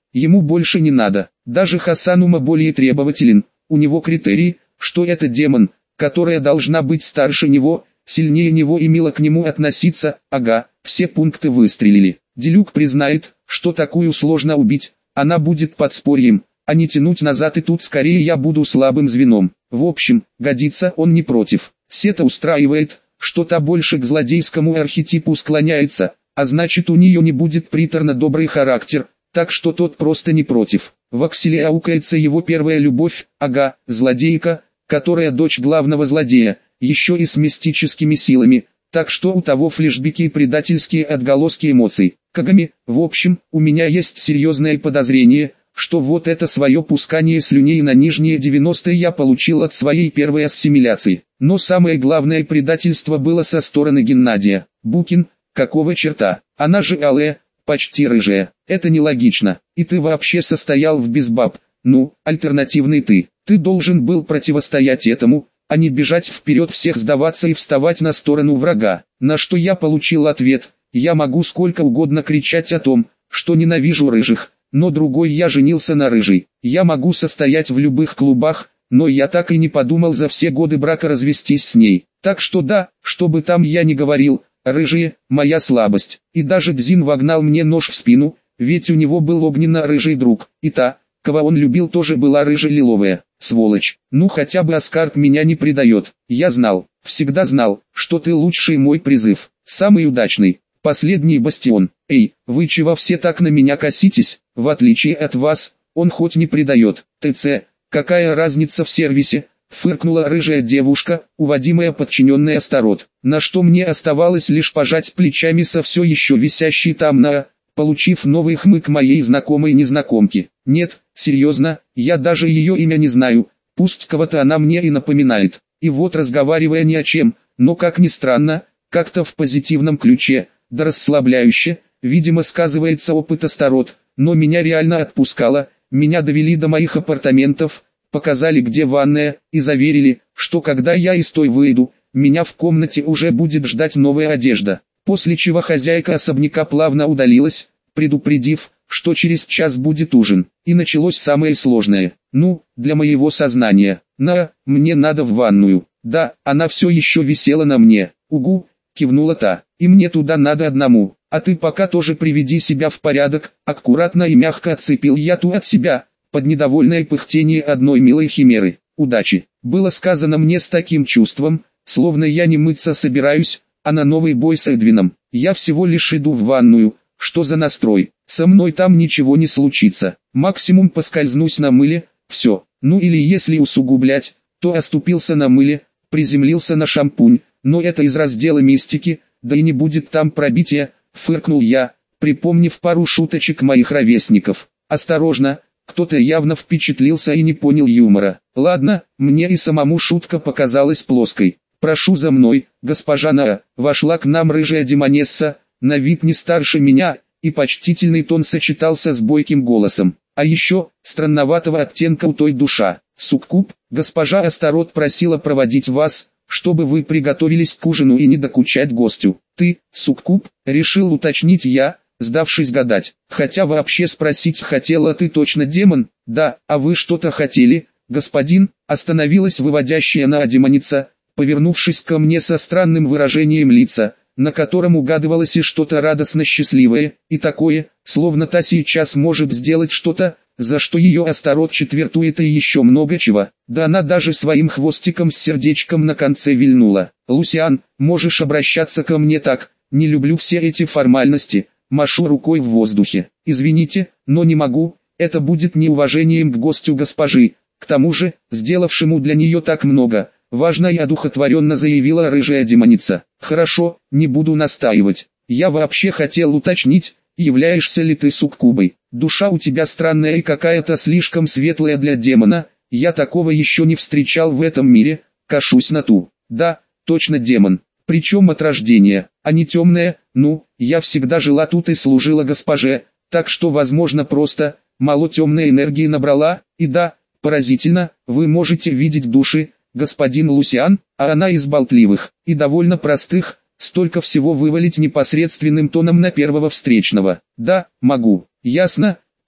ему больше не надо. Даже Хасанума более требователен, у него критерий, что это демон, которая должна быть старше него, сильнее него и мило к нему относиться. Ага, все пункты выстрелили. Делюк признает, что такую сложно убить, она будет подспорьем, а не тянуть назад, и тут скорее я буду слабым звеном. В общем, годится, он не против. Сета устраивает, что та больше к злодейскому архетипу склоняется, а значит у нее не будет приторно-добрый характер, так что тот просто не против. В Акселе аукается его первая любовь, ага, злодейка, которая дочь главного злодея, еще и с мистическими силами, так что у того флешбеки и предательские отголоски эмоций. Кагами, в общем, у меня есть серьезное подозрение, что вот это свое пускание слюней на нижние 90 я получил от своей первой ассимиляции. Но самое главное предательство было со стороны Геннадия. Букин, какого черта? Она же алая, почти рыжая. Это нелогично. И ты вообще состоял в безбаб. Ну, альтернативный ты. Ты должен был противостоять этому, а не бежать вперед, всех сдаваться и вставать на сторону врага. На что я получил ответ: я могу сколько угодно кричать о том, что ненавижу рыжих, но другой я женился на рыжей. Я могу состоять в любых клубах, но я так и не подумал за все годы брака развестись с ней. Так что да, что бы там я ни говорил, рыжие – моя слабость. И даже Дзин вогнал мне нож в спину, ведь у него был огненно-рыжий друг, и та, кого он любил, тоже была рыже-лиловая. Сволочь. Ну хотя бы Аскарт меня не предает. Я знал, всегда знал, что ты лучший мой призыв, самый удачный, последний бастион. Эй, вы чего все так на меня коситесь? В отличие от вас, он хоть не предает. ТЦ, какая разница в сервисе? Фыркнула рыжая девушка, уводимая подчиненной Астарот. На что мне оставалось лишь пожать плечами со все еще висящей там на... получив новый хмык моей знакомой незнакомки. Нет, серьезно, я даже ее имя не знаю, пусть кого-то она мне и напоминает. И вот, разговаривая ни о чем, но как ни странно, как-то в позитивном ключе, да расслабляюще, видимо сказывается опыт Астарот, но меня реально отпускало, меня довели до моих апартаментов, показали где ванная, и заверили, что когда я из той выйду, меня в комнате уже будет ждать новая одежда. После чего хозяйка особняка плавно удалилась, предупредив, что через час будет ужин. И началось самое сложное. Ну, для моего сознания. Мне надо в ванную. Да, она все еще висела на мне. Угу, кивнула та. И мне туда надо одному. А ты пока тоже приведи себя в порядок. Аккуратно и мягко отцепил я ту от себя, под недовольное пыхтение одной милой химеры. Удачи. Было сказано мне с таким чувством, словно я не мыться собираюсь, а на новый бой с Эдвином. Я всего лишь иду в ванную. Что за настрой? Со мной там ничего не случится. Максимум поскользнусь на мыле, все. Ну или если усугублять, то оступился на мыле, приземлился на шампунь. Но это из раздела мистики, да и не будет там пробития, фыркнул я, припомнив пару шуточек моих ровесников. Осторожно, кто-то явно впечатлился и не понял юмора. Ладно, мне и самому шутка показалась плоской. «Прошу за мной, госпожа Наа», вошла к нам рыжая демонесса, на вид не старше меня, и почтительный тон сочетался с бойким голосом. А еще, странноватого оттенка у той душа. «Суккуб, госпожа Астарот просила проводить вас, чтобы вы приготовились к ужину и не докучать гостю». «Ты, суккуб?» — решил уточнить я, сдавшись гадать. Хотя вообще спросить хотела: «Ты точно демон?» «Да, а вы что-то хотели, господин?» — остановилась выводящая Наа демоница, повернувшись ко мне со странным выражением лица, на котором угадывалось и что-то радостно счастливое, и такое, словно та сейчас может сделать что-то, за что ее Астарот четвертует, и еще много чего. Да она даже своим хвостиком с сердечком на конце вильнула. «Лусиан, можешь обращаться ко мне так, не люблю все эти формальности», машу рукой в воздухе. «Извините, но не могу, это будет неуважением к гостю госпожи, к тому же, сделавшему для нее так много». Важно и одухотворенно заявила рыжая демоница. «Хорошо, не буду настаивать. Я вообще хотел уточнить, являешься ли ты суккубой. Душа у тебя странная и какая-то слишком светлая для демона, я такого еще не встречал в этом мире», кашусь на ту. «Да, точно демон, причем от рождения, а не темная. Ну, я всегда жила тут и служила госпоже, так что возможно просто, мало темной энергии набрала, и да, поразительно, вы можете видеть души, господин Лусиан, а она из болтливых и довольно простых, столько всего вывалить непосредственным тоном на первого встречного». «Да, могу». «Ясно,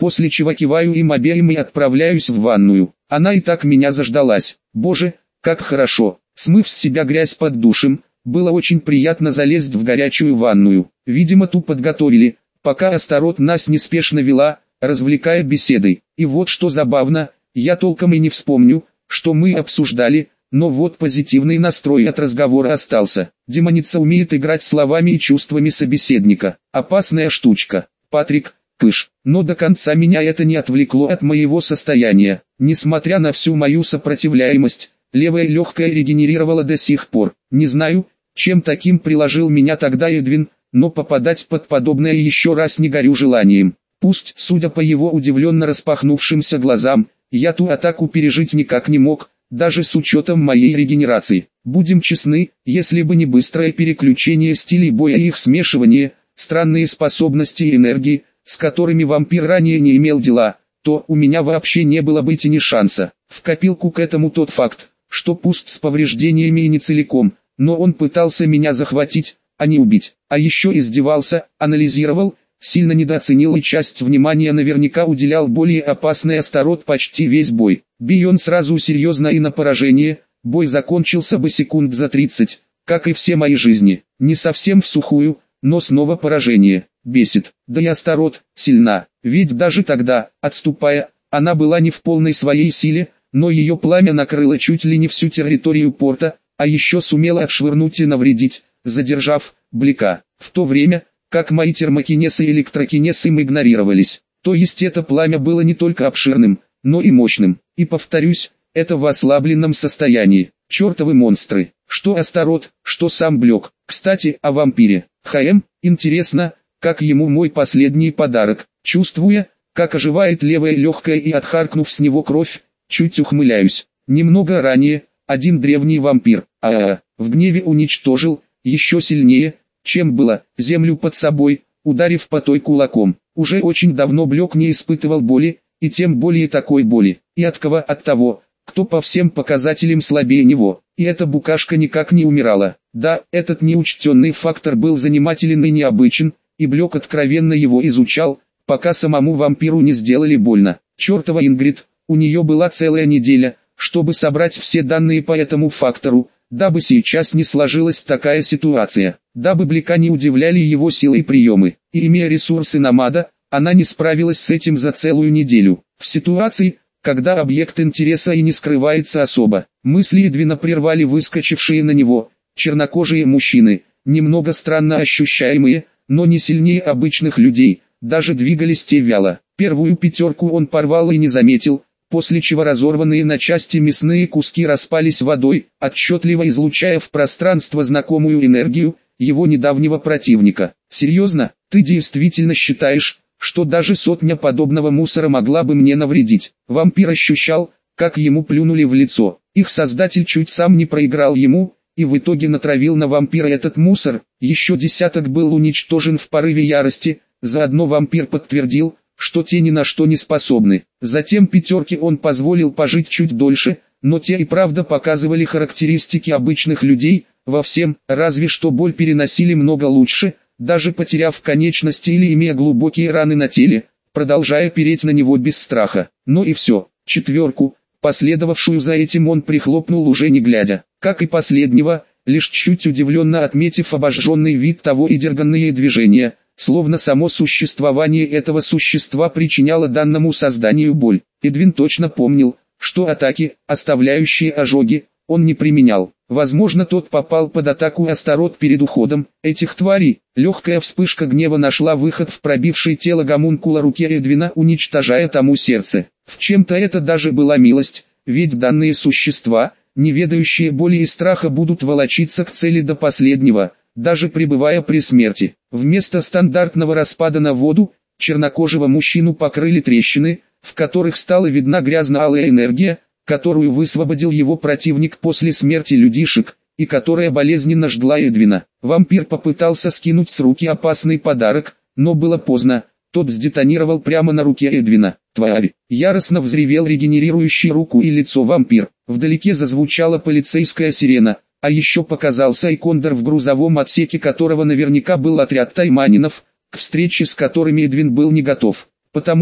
после чего киваю им обеим и отправляюсь в ванную. Она и так меня заждалась. Боже, как хорошо. Смыв с себя грязь под душем, было очень приятно залезть в горячую ванную. Видимо, ту подготовили, пока Астарот нас неспешно вела, развлекая беседой. И вот что забавно, я толком и не вспомню, что мы обсуждали, но вот позитивный настрой от разговора остался. Демоница умеет играть словами и чувствами собеседника. Опасная штучка. Патрик, кыш. Но до конца меня это не отвлекло от моего состояния. Несмотря на всю мою сопротивляемость, левая легкая регенерировала до сих пор. Не знаю, чем таким приложил меня тогда Эдвин, но попадать под подобное еще раз не горю желанием. Пусть, судя по его удивленно распахнувшимся глазам, я ту атаку пережить никак не мог, даже с учетом моей регенерации. Будем честны, если бы не быстрое переключение стилей боя и их смешивание, странные способности и энергии, с которыми вампир ранее не имел дела, то у меня вообще не было бы тени шанса. В копилку к этому тот факт, что пусть с повреждениями и не целиком, но он пытался меня захватить, а не убить. А еще издевался, анализировал, сильно недооценил и часть внимания наверняка уделял более опасной Астарот почти весь бой. Бей он сразу серьезно и на поражение, бой закончился бы секунд за 30, как и все мои жизни. Не совсем всухую, но снова поражение. Бесит. Да и Астарот сильна, ведь даже тогда, отступая, она была не в полной своей силе, но ее пламя накрыло чуть ли не всю территорию порта, а еще сумела отшвырнуть и навредить, задержав Блика. В то время, как мои термокинез и электрокинез им игнорировались. То есть это пламя было не только обширным, но и мощным. И повторюсь, это в ослабленном состоянии. Чертовы монстры. Что Астарот, что сам Блек. Кстати, о вампире. Интересно, как ему мой последний подарок. Чувствуя, как оживает левое легкое и отхаркнув с него кровь, чуть ухмыляюсь. Немного ранее, один древний вампир, в гневе уничтожил, еще сильнее, чем было, землю под собой, ударив по той кулаком. Уже очень давно Блек не испытывал боли, и тем более такой боли. И от кого? От того, кто по всем показателям слабее него. И эта букашка никак не умирала. Да, этот неучтенный фактор был занимателен и необычен, и Блек откровенно его изучал, пока самому вампиру не сделали больно. Чертова Ингрид, у нее была целая неделя, чтобы собрать все данные по этому фактору, дабы сейчас не сложилась такая ситуация, дабы Блика не удивляли его силы и приемы. И имея ресурсы Намада, она не справилась с этим за целую неделю. В ситуации, когда объект интереса и не скрывается особо, мысли Эдвина прервали выскочившие на него, чернокожие мужчины, немного странно ощущаемые, но не сильнее обычных людей, даже двигались те вяло. Первую пятерку он порвал и не заметил, после чего разорванные на части мясные куски распались водой, отчетливо излучая в пространство знакомую энергию его недавнего противника. «Серьезно, ты действительно считаешь, что даже сотня подобного мусора могла бы мне навредить?» Вампир ощущал, как ему плюнули в лицо. Их создатель чуть сам не проиграл ему, и в итоге натравил на вампира этот мусор. Еще десяток был уничтожен в порыве ярости, заодно вампир подтвердил, что те ни на что не способны. Затем пятерке он позволил пожить чуть дольше, но те и правда показывали характеристики обычных людей, во всем, разве что боль переносили много лучше, даже потеряв конечности или имея глубокие раны на теле, продолжая переть на него без страха. Но и все, четверку, последовавшую за этим, он прихлопнул уже не глядя, как и последнего, лишь чуть удивленно отметив обожженный вид того и дерганные движения, словно само существование этого существа причиняло данному созданию боль. Эдвин точно помнил, что атаки, оставляющие ожоги, он не применял. Возможно, тот попал под атаку Астарот перед уходом этих тварей. Легкая вспышка гнева нашла выход в пробившей тело гомункула руке Эдвина, уничтожая тому сердце. В чем-то это даже была милость, ведь данные существа, не ведающие боли и страха, будут волочиться к цели до последнего, даже пребывая при смерти. Вместо стандартного распада на воду, чернокожего мужчину покрыли трещины, в которых стала видна грязно-алая энергия, которую высвободил его противник после смерти людишек, и которая болезненно жгла Эдвина. Вампир попытался скинуть с руки опасный подарок, но было поздно, тот сдетонировал прямо на руке Эдвина. «Тварь!» — яростно взревел регенерирующий руку и лицо вампир. Вдалеке зазвучала полицейская сирена, а еще показался и кондор, в грузовом отсеке которого наверняка был отряд тайманинов, к встрече с которыми Эдвин был не готов. Потому,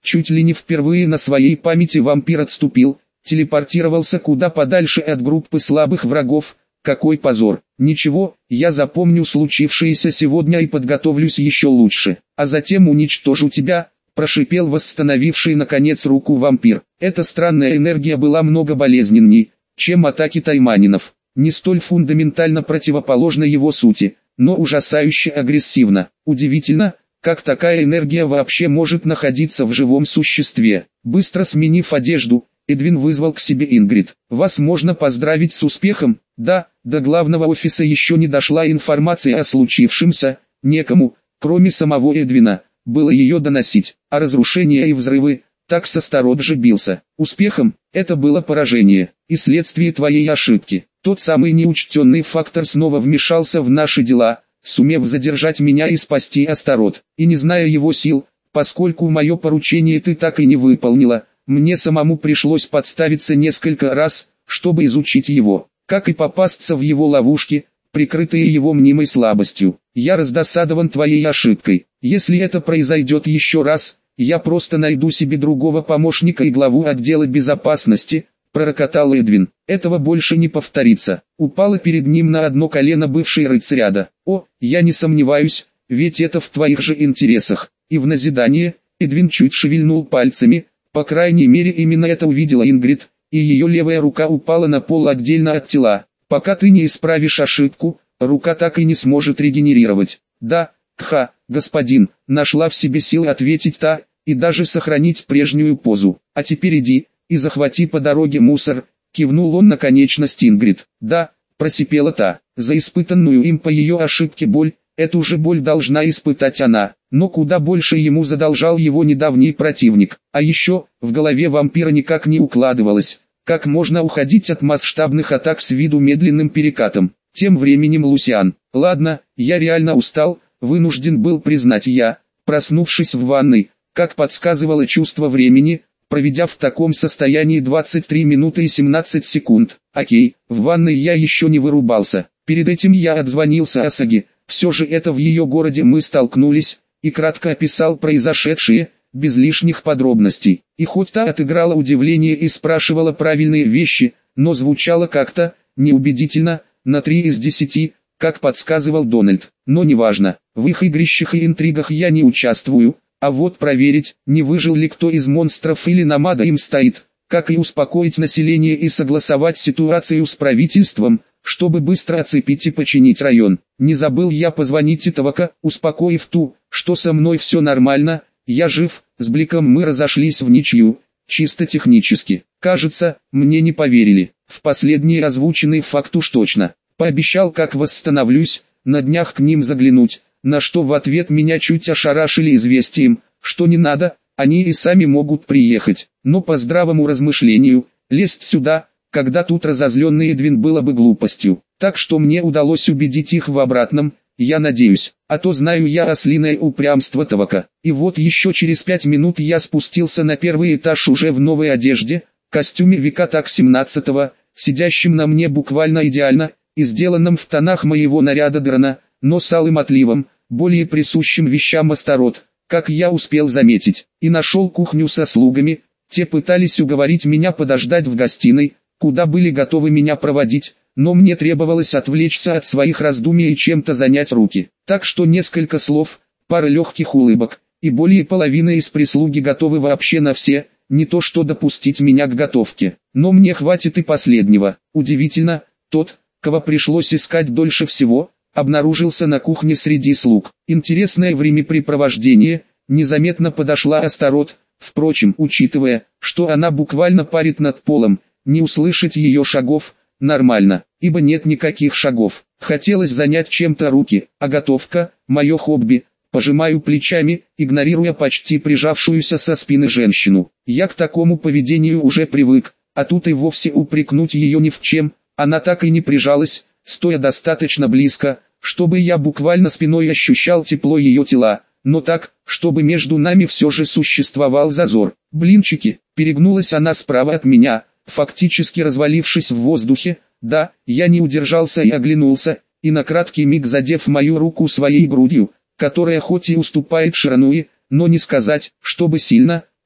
Чуть ли не впервые на своей памяти вампир отступил, телепортировался куда подальше от группы слабых врагов. Какой позор! Ничего, я запомню случившееся сегодня и подготовлюсь еще лучше, а затем уничтожу тебя, прошипел восстановивший наконец руку вампир. Эта странная энергия была много болезненней, чем атаки тайманинов, не столь фундаментально противоположна его сути, но ужасающе агрессивна. Удивительно, как такая энергия вообще может находиться в живом существе. Быстро сменив одежду, Эдвин вызвал к себе Ингрид. «Вас можно поздравить с успехом?» «Да, до главного офиса еще не дошла информация о случившемся, некому, кроме самого Эдвина, было ее доносить, а разрушения и взрывы, так Состородж бился. Успехом, это было поражение, и следствие твоей ошибки. Тот самый неучтенный фактор снова вмешался в наши дела, сумев задержать меня и спасти Астарот, и не зная его сил, поскольку мое поручение ты так и не выполнила, мне самому пришлось подставиться несколько раз, чтобы изучить его, как и попасться в его ловушки, прикрытые его мнимой слабостью. Я раздосадован твоей ошибкой. Если это произойдет еще раз, я просто найду себе другого помощника и главу отдела безопасности, пророкотал Эдвин. Этого больше не повторится. Упала перед ним на одно колено бывший рыцаряда. О, я не сомневаюсь, ведь это в твоих же интересах. И в назидание, Эдвин чуть шевельнул пальцами, по крайней мере именно это увидела Ингрид, и ее левая рука упала на пол отдельно от тела. Пока ты не исправишь ошибку, рука так и не сможет регенерировать. Да, Кха, господин, нашла в себе силы ответить та, и даже сохранить прежнюю позу. А теперь иди, и захвати по дороге мусор, кивнул он на конечность Ингрид. Да, просипела та, за испытанную им по ее ошибке боль, эту же боль должна испытать она, но куда больше ему задолжал его недавний противник. А еще, в голове вампира никак не укладывалось, как можно уходить от масштабных атак с виду медленным перекатом. Тем временем Лусиан. Ладно, я реально устал, вынужден был признать я, проснувшись в ванной, как подсказывало чувство времени, проведя в таком состоянии 23 минуты и 17 секунд. Окей, в ванной я еще не вырубался. Перед этим я отзвонился Асаги, все же это в ее городе мы столкнулись, и кратко описал произошедшее, без лишних подробностей. И хоть та отыграла удивление и спрашивала правильные вещи, но звучало как-то неубедительно, на 3 из 10, как подсказывал Дональд. Но неважно, в их игрищах и интригах я не участвую, а вот проверить, не выжил ли кто из монстров или намада им стоит, как и успокоить население и согласовать ситуацию с правительством, чтобы быстро оцепить и починить район. Не забыл я позвонить Титовака, успокоив ту, что со мной все нормально, я жив. С Бликом мы разошлись в ничью, чисто технически. Кажется, мне не поверили. В последний озвученный факт уж точно. Пообещал, как восстановлюсь, на днях к ним заглянуть, на что в ответ меня чуть ошарашили известием, что не надо, они и сами могут приехать. Но по здравому размышлению, лезть сюда, когда тут разозленный Эдвин, было бы глупостью. Так что мне удалось убедить их в обратном, я надеюсь, а то знаю я ослиное упрямство Тавака. И вот еще через 5 минут я спустился на первый этаж уже в новой одежде, костюме века так 17-го, сидящем на мне буквально идеально, и сделанном в тонах моего наряда Дрона, но с алым отливом, более присущим вещам Астарот, как я успел заметить, и нашел кухню со слугами. Те пытались уговорить меня подождать в гостиной, куда были готовы меня проводить, но мне требовалось отвлечься от своих раздумий и чем-то занять руки. Так что несколько слов, пара легких улыбок, и более половины из прислуги готовы вообще на все, не то что допустить меня к готовке. Но мне хватит и последнего. Удивительно, тот, кого пришлось искать дольше всего, обнаружился на кухне среди слуг. Интересное времяпрепровождение, незаметно подошла Астарот. Впрочем, учитывая, что она буквально парит над полом, не услышать ее шагов нормально, ибо нет никаких шагов. Хотелось занять чем-то руки, а готовка – мое хобби. Пожимаю плечами, игнорируя почти прижавшуюся со спины женщину. Я к такому поведению уже привык, а тут и вовсе упрекнуть ее ни в чем. Она так и не прижалась, стоя достаточно близко, чтобы я буквально спиной ощущал тепло ее тела, но так, чтобы между нами все же существовал зазор. Блинчики, перегнулась она справа от меня, фактически развалившись в воздухе. Да, я не удержался и оглянулся, и на краткий миг задев мою руку своей грудью, которая хоть и уступает Ширануи, но не сказать, чтобы сильно,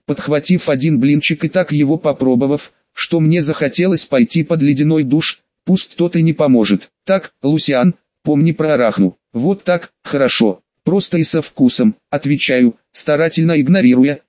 подхватив один блинчик и так его попробовав, что мне захотелось пойти под ледяной душ, пусть тот и не поможет. Так, Лусиан, помни про арахну. Вот так, хорошо, просто и со вкусом, отвечаю, старательно игнорируя,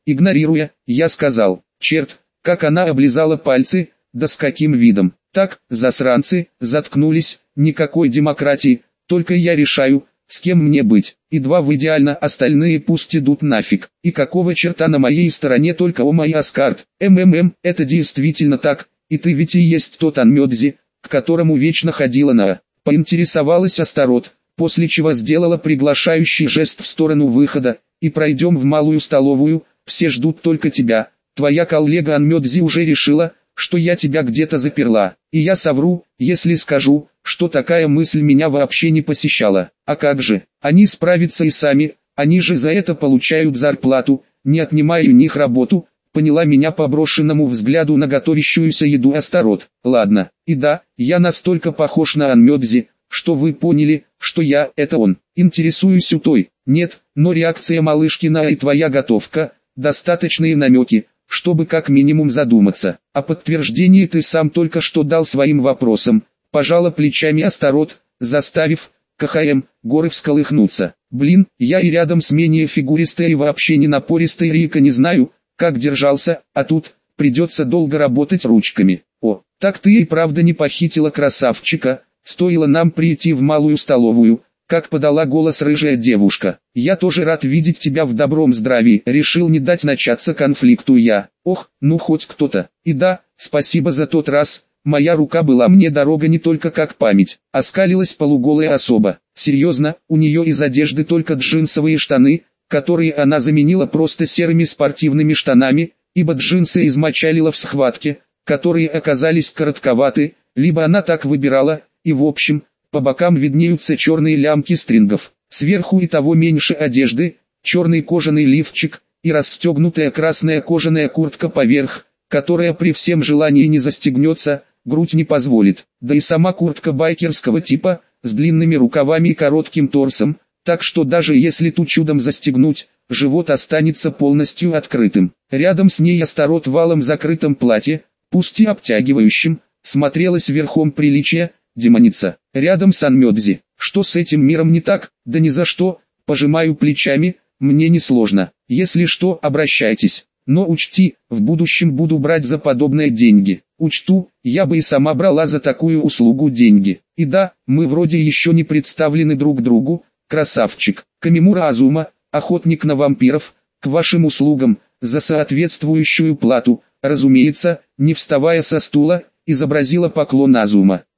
я сказал, черт, как она облизала пальцы, да с каким видом. Так, засранцы, заткнулись, никакой демократии, только я решаю, с кем мне быть, и два в идеально, остальные пусть идут нафиг. И какого черта на моей стороне только о май Аскарт, это действительно так, и ты ведь и есть тот Анмёдзи, к которому вечно ходила на... Поинтересовалась Астарот, после чего сделала приглашающий жест в сторону выхода, и пройдем в малую столовую, все ждут только тебя, твоя коллега Анмёдзи уже решила, что я тебя где-то заперла, и я совру, если скажу, что такая мысль меня вообще не посещала. А как же, они справятся и сами, они же за это получают зарплату, не отнимая у них работу, поняла меня по брошенному взгляду на готовящуюся еду Астарот. Ладно, и да, я настолько похож на Анмёдзи, что вы поняли, что я – это он. Интересуюсь у той, нет, но реакция малышкина и твоя готовка – достаточные намеки, чтобы как минимум задуматься. А подтверждение ты сам только что дал своим вопросам, пожала плечами Астарот, заставив горы всколыхнуться. Блин, я и рядом с менее фигуристой и вообще не напористой Рика не знаю, как держался, а тут придется долго работать ручками. О, так ты и правда не похитила красавчика, стоило нам прийти в малую столовую, как подала голос рыжая девушка. Я тоже рад видеть тебя в добром здравии, решил не дать начаться конфликту я. Ох, ну хоть кто-то. И да, спасибо за тот раз, моя рука была мне дорога не только как память. Оскалилась полуголая особа. Серьезно, у нее из одежды только джинсовые штаны, которые она заменила просто серыми спортивными штанами, ибо джинсы измочалила в схватке, которые оказались коротковаты, либо она так выбирала, и в общем, по бокам виднеются черные лямки стрингов, сверху и того меньше одежды, черный кожаный лифчик, и расстегнутая красная кожаная куртка поверх, которая при всем желании не застегнется, грудь не позволит, да и сама куртка байкерского типа, с длинными рукавами и коротким торсом, так что даже если ту чудом застегнуть, живот останется полностью открытым. Рядом с ней Астарот в валом закрытом платье, пусть и обтягивающим, смотрелась верхом приличия, демоница. Рядом с Анмёдзи. Что с этим миром не так? Да ни за что, пожимаю плечами, мне не сложно. Если что, обращайтесь. Но учти, в будущем буду брать за подобное деньги. Учту, я бы и сама брала за такую услугу деньги. И да, мы вроде еще не представлены друг другу. Красавчик, Камимура Азума, охотник на вампиров, к вашим услугам, за соответствующую плату, разумеется, не вставая со стула, изобразила поклон Азума.